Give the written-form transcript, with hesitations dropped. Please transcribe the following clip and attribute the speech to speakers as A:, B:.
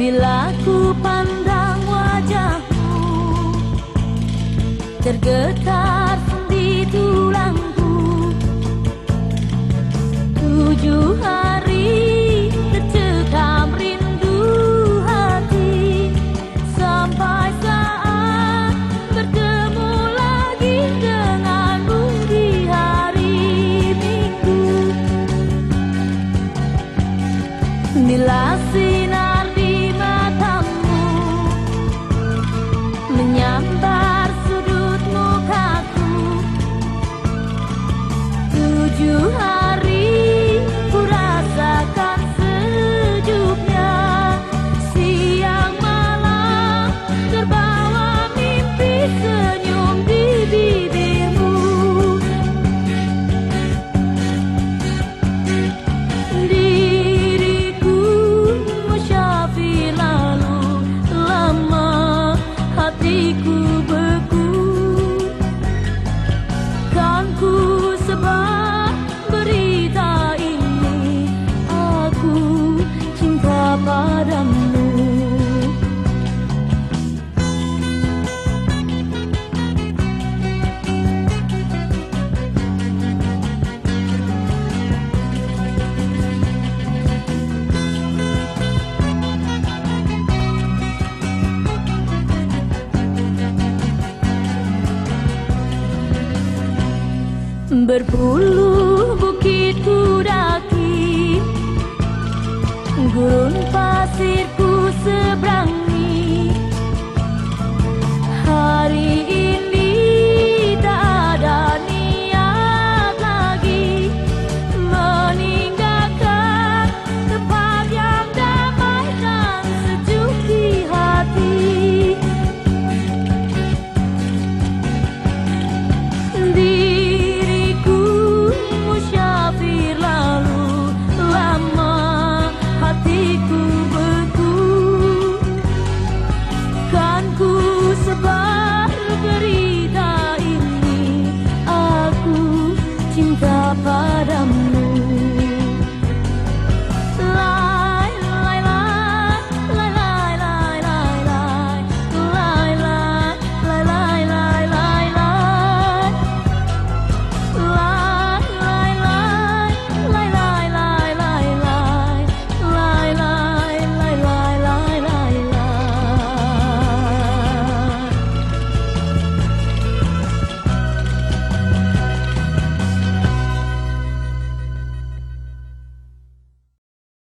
A: Bila ku pandang wajahmu, tergetar sendi tulangku. 7 hari tercekam rindu hati, sampai saat bertemu lagi denganmu di hari Minggu. Bila sinar di matamu menyambar sudut mukaku, 7 hari ku rasakan sejuknya. Siang malam terbawa mimpi senyum di bibirmu. Diriku musyafir lalu lama, hatiku beku. Kan ku sebar berita ini, aku cinta padamu. Berpuluh